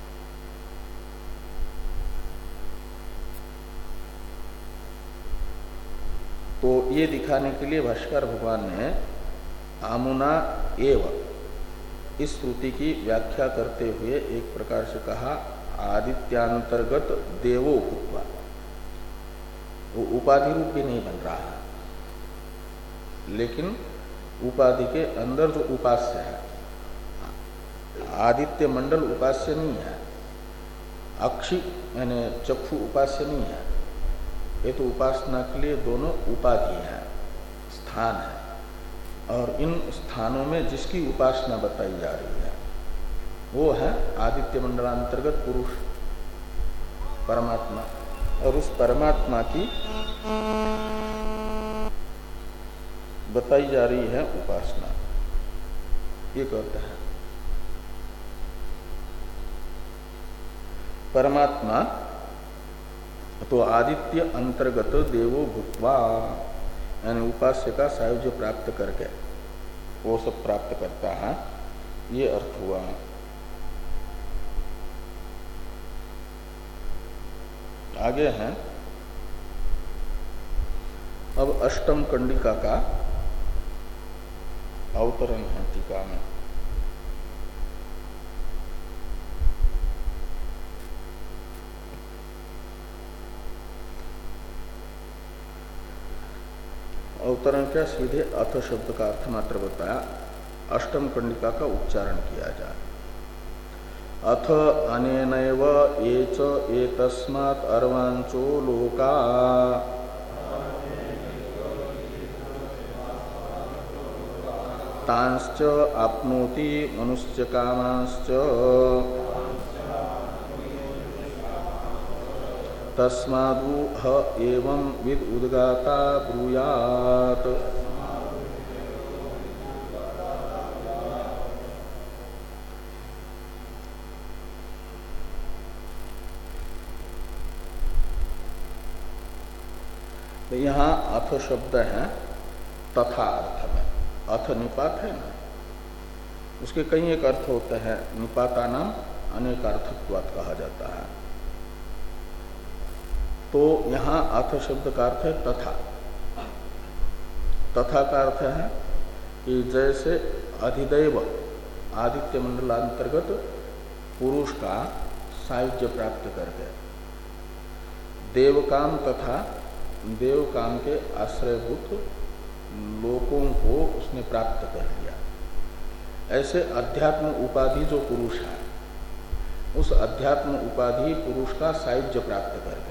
तो ये दिखाने के लिए भाष्कर भगवान ने आमुना एव इस श्रुति की व्याख्या करते हुए एक प्रकार से कहा आदित्यांतर्गत देवो भूत्वा, वो उपाधि रूप भी नहीं बन रहा है, लेकिन उपाधि के अंदर जो उपास्य है, आदित्य मंडल उपास्य नहीं है, अक्षि यानी चक्षु उपास्य नहीं है। ये तो उपासना के लिए दोनों उपाधि है, स्थान है, और इन स्थानों में जिसकी उपासना बताई जा रही है वो है आदित्य मंडलांतर्गत पुरुष परमात्मा। और उस परमात्मा की बताई जा रही है उपासना, ये कहते हैं। परमात्मा तो आदित्य अंतर्गत देवो भूत्वा, यानी उपास्य का सायुज्य प्राप्त करके वो सब प्राप्त करता है, ये अर्थ हुआ। आगे हैं अब अष्टम कंडिका का अवतरण है टीका में। अवतरण क्या, सीधे अथ शब्द का अर्थ मात्र बताया, अष्टम कंडिका का उच्चारण किया जाए। अथ अनेनैव एच एतस्मात् अर्वांचो लोका तांश्च आप्नोति मनुष्य कामांश्च तस्मादु ह एवं विद उद्गाता ब्रूयात्। तो यहाँ अथ शब्द है तथा अर्थ में। अथ निपात है ना, उसके कई एक अर्थ होते हैं, निपाता नाम अनेक अर्थत्वात् कहा जाता है। तो यहाँ अथ शब्द का अर्थ है तथा। तथा का अर्थ है कि जैसे अधिदैव आदित्य मंडलांतर्गत पुरुष का सायुज्य प्राप्त करके देवकाम तथा देवकाम के आश्रयभूत लोकों को उसने प्राप्त कर लिया, ऐसे अध्यात्म उपाधि जो पुरुष है, उस अध्यात्म उपाधि पुरुष का सायुज्य प्राप्त करके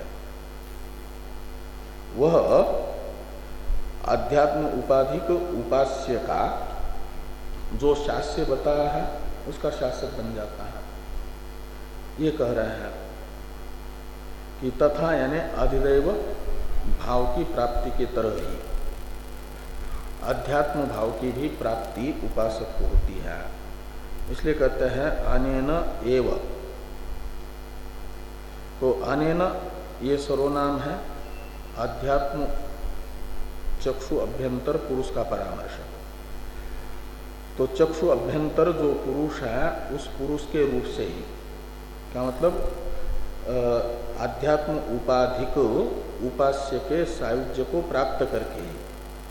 वह अध्यात्म उपाधिक उपास्य का जो शास्य बताया है उसका शासक बन जाता है। ये कह रहे हैं कि तथा यानी अधिदैव भाव की प्राप्ति के तरह ही अध्यात्म भाव की भी प्राप्ति उपासक को होती है। इसलिए कहते हैं अनेन एव। तो अनेन ये सर्वनाम है अध्यात्म चक्षु अभ्यंतर पुरुष का परामर्श। तो चक्षु अभ्यंतर जो पुरुष है उस पुरुष के रूप से ही, क्या मतलब आध्यात्म उपाधिक उपास्य के सायुज्य को प्राप्त करके ही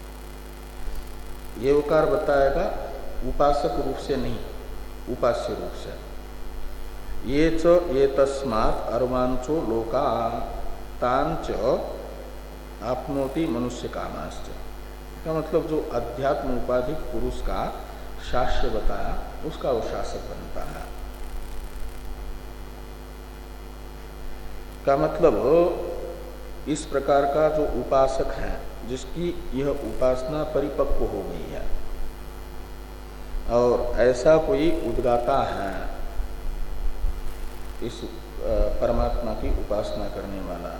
ये उकार बताएगा, उपासक रूप से नहीं, उपास्य रूप से। ये च ये तस्मात् अर्वांचो लोका तांच आपनोति मनुष्य कामाश्च। का मतलब जो अध्यात्म उपाधिक पुरुष का शास्य बताया उसका वो शासक बनता है। का मतलब इस प्रकार का जो उपासक है जिसकी यह उपासना परिपक्व हो गई है और ऐसा कोई उद्गाता है इस परमात्मा की उपासना करने वाला,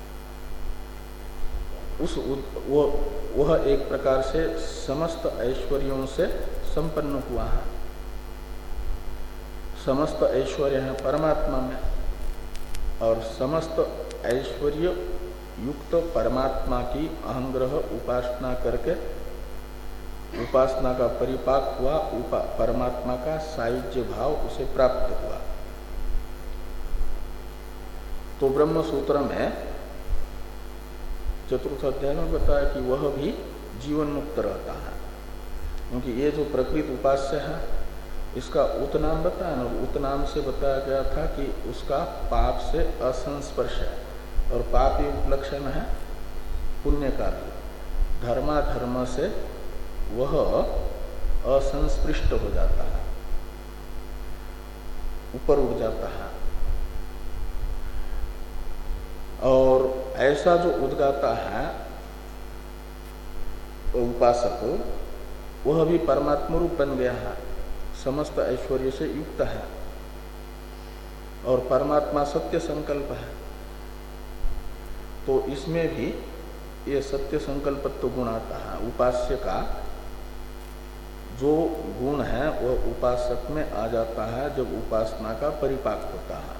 उस वो वह एक प्रकार से समस्त ऐश्वर्यों से संपन्न हुआ है। समस्त ऐश्वर्य है परमात्मा में और समस्त ऐश्वर्य युक्त परमात्मा की अहंग्रह उपासना करके उपासना का परिपाक हुआ, उपा, परमात्मा का सायुज्य भाव उसे प्राप्त हुआ। तो ब्रह्म सूत्र में चतुर्थ अध्याय में बताया कि वह भी जीवन मुक्त रहता है, क्योंकि ये जो प्रकृत उपास्य है इसका उत्नाम बताया ना, उत्नाम से बताया गया था कि उसका पाप से असंस्पर्श है और पाप ही उपलक्षण है पुण्य का भी। धर्माधर्म से वह असंस्पृष्ट हो जाता है, ऊपर उठ जाता है। और ऐसा जो उद्गाता है उपासक वह भी परमात्मा रूप बन गया है, समस्त ऐश्वर्य से युक्त है और परमात्मा सत्य संकल्प है। तो इसमें भी ये सत्य संकल्पत्व गुण आता है। उपास्य का जो गुण है वह उपासक में आ जाता है जब उपासना का परिपाक होता है।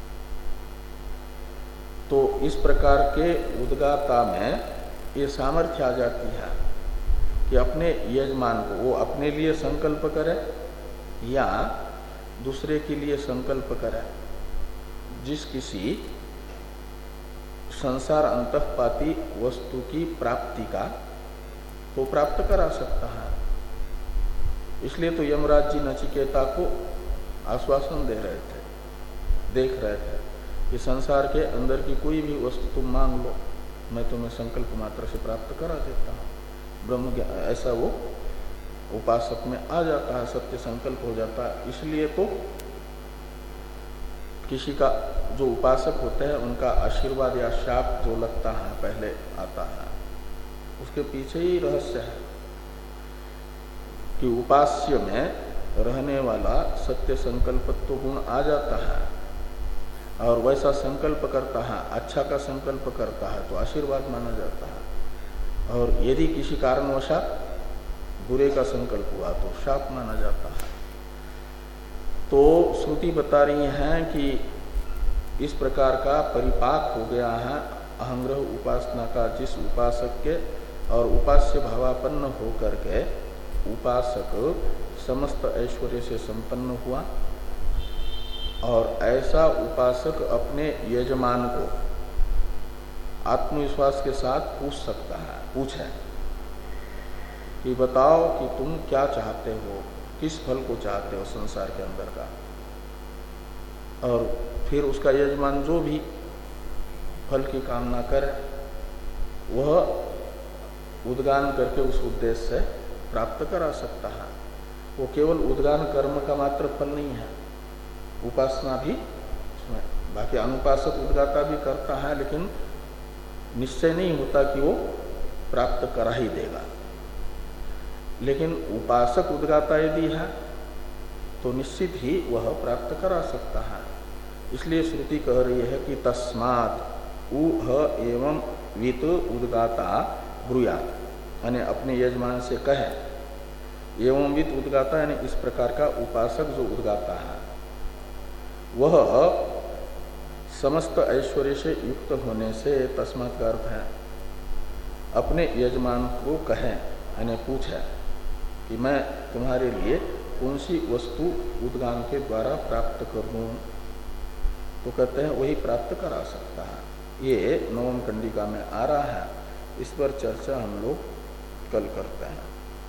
तो इस प्रकार के उद्गाता में ये सामर्थ्य आ जाती है कि अपने यजमान को वो अपने लिए संकल्प करे या दूसरे के लिए संकल्प करे। जिस किसी संसार अंतःपाती वस्तु की प्राप्ति का वो प्राप्त करा सकता है। इसलिए तो यमराज जी नचिकेता को आश्वासन दे रहे थे, देख रहे थे कि संसार के अंदर की कोई भी वस्तु तुम मांग लो, मैं तुम्हें संकल्प मात्र से प्राप्त करा देता हूँ। ब्रह्म ज्ञान ऐसा वो उपासक में आ जाता है, सत्य संकल्प हो जाता है। इसलिए तो किसी का जो उपासक होते हैं उनका आशीर्वाद या शाप जो लगता है पहले आता है, उसके पीछे ही रहस्य है कि उपास्य में रहने वाला सत्य संकल्पत्व गुण आ जाता है और वैसा संकल्प करता है, अच्छा का संकल्प करता है तो आशीर्वाद माना जाता है, और यदि किसी कारणवशात बुरे का संकल्प हुआ तो शाप माना जाता है। तो श्रुति बता रही है कि इस प्रकार का परिपाक हो गया है अहंग्रह उपासना का जिस उपासक के, और उपास्य भावापन्न होकर के उपासक समस्त ऐश्वर्य से संपन्न हुआ, और ऐसा उपासक अपने यजमान को आत्मविश्वास के साथ पूछ सकता है, पूछे कि बताओ कि तुम क्या चाहते हो, किस फल को चाहते हो संसार के अंदर का। और फिर उसका यजमान जो भी फल की कामना करे वह उद्गान करके उस उद्देश्य से प्राप्त करा सकता है। वो केवल उद्गान कर्म का मात्र फल नहीं है, उपासना भी उसमें, बाकी अनुपासक उद्गाता भी करता है, लेकिन निश्चय नहीं होता कि वो प्राप्त करा ही देगा। लेकिन उपासक उद्गाता यदि है तो निश्चित ही वह प्राप्त करा सकता है। इसलिए श्रुति कह रही है कि तस्मात् उह एवं वित उद्गाता ब्रूयात, यानी अपने यजमान से कहे, एवं वित उद्गाता यानी इस प्रकार का उपासक जो उद्गाता है वह समस्त ऐश्वर्य से युक्त होने से, तस्मात् का अर्थ है अपने यजमान को कहे, यानी पूछे कि मैं तुम्हारे लिए कौन सी वस्तु उद्गान के द्वारा प्राप्त कर दूं, तो कहते हैं वही प्राप्त करा सकता है। ये नवम कंडिका में आ रहा है, इस पर चर्चा हम लोग कल करते हैं।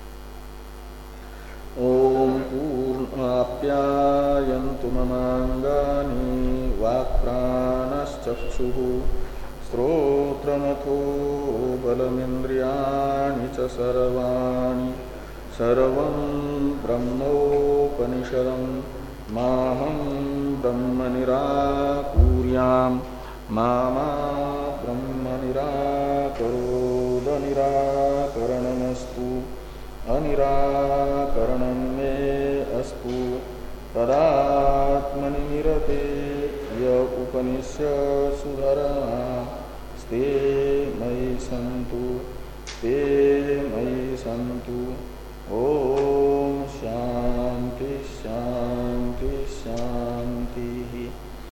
ओम पूर्णाप्यायन्तु ममांगानि वाक्प्राणश्चक्षुः श्रोत्रमथो बलमिन्द्रियाणि च सर्वाणि सर्वं ब्रह्मोपनिषदं माहं ब्रह्म निराकुर्याम् मा मा ब्रह्म निराकरोद निराकरणमस्तु अनिराकरणं मे अस्तु तदात्मनि निरते य उपनिषत्सु धर्मा ते मयि सन्तु ते मयि सन्तु। ओम शांति शांति शांति।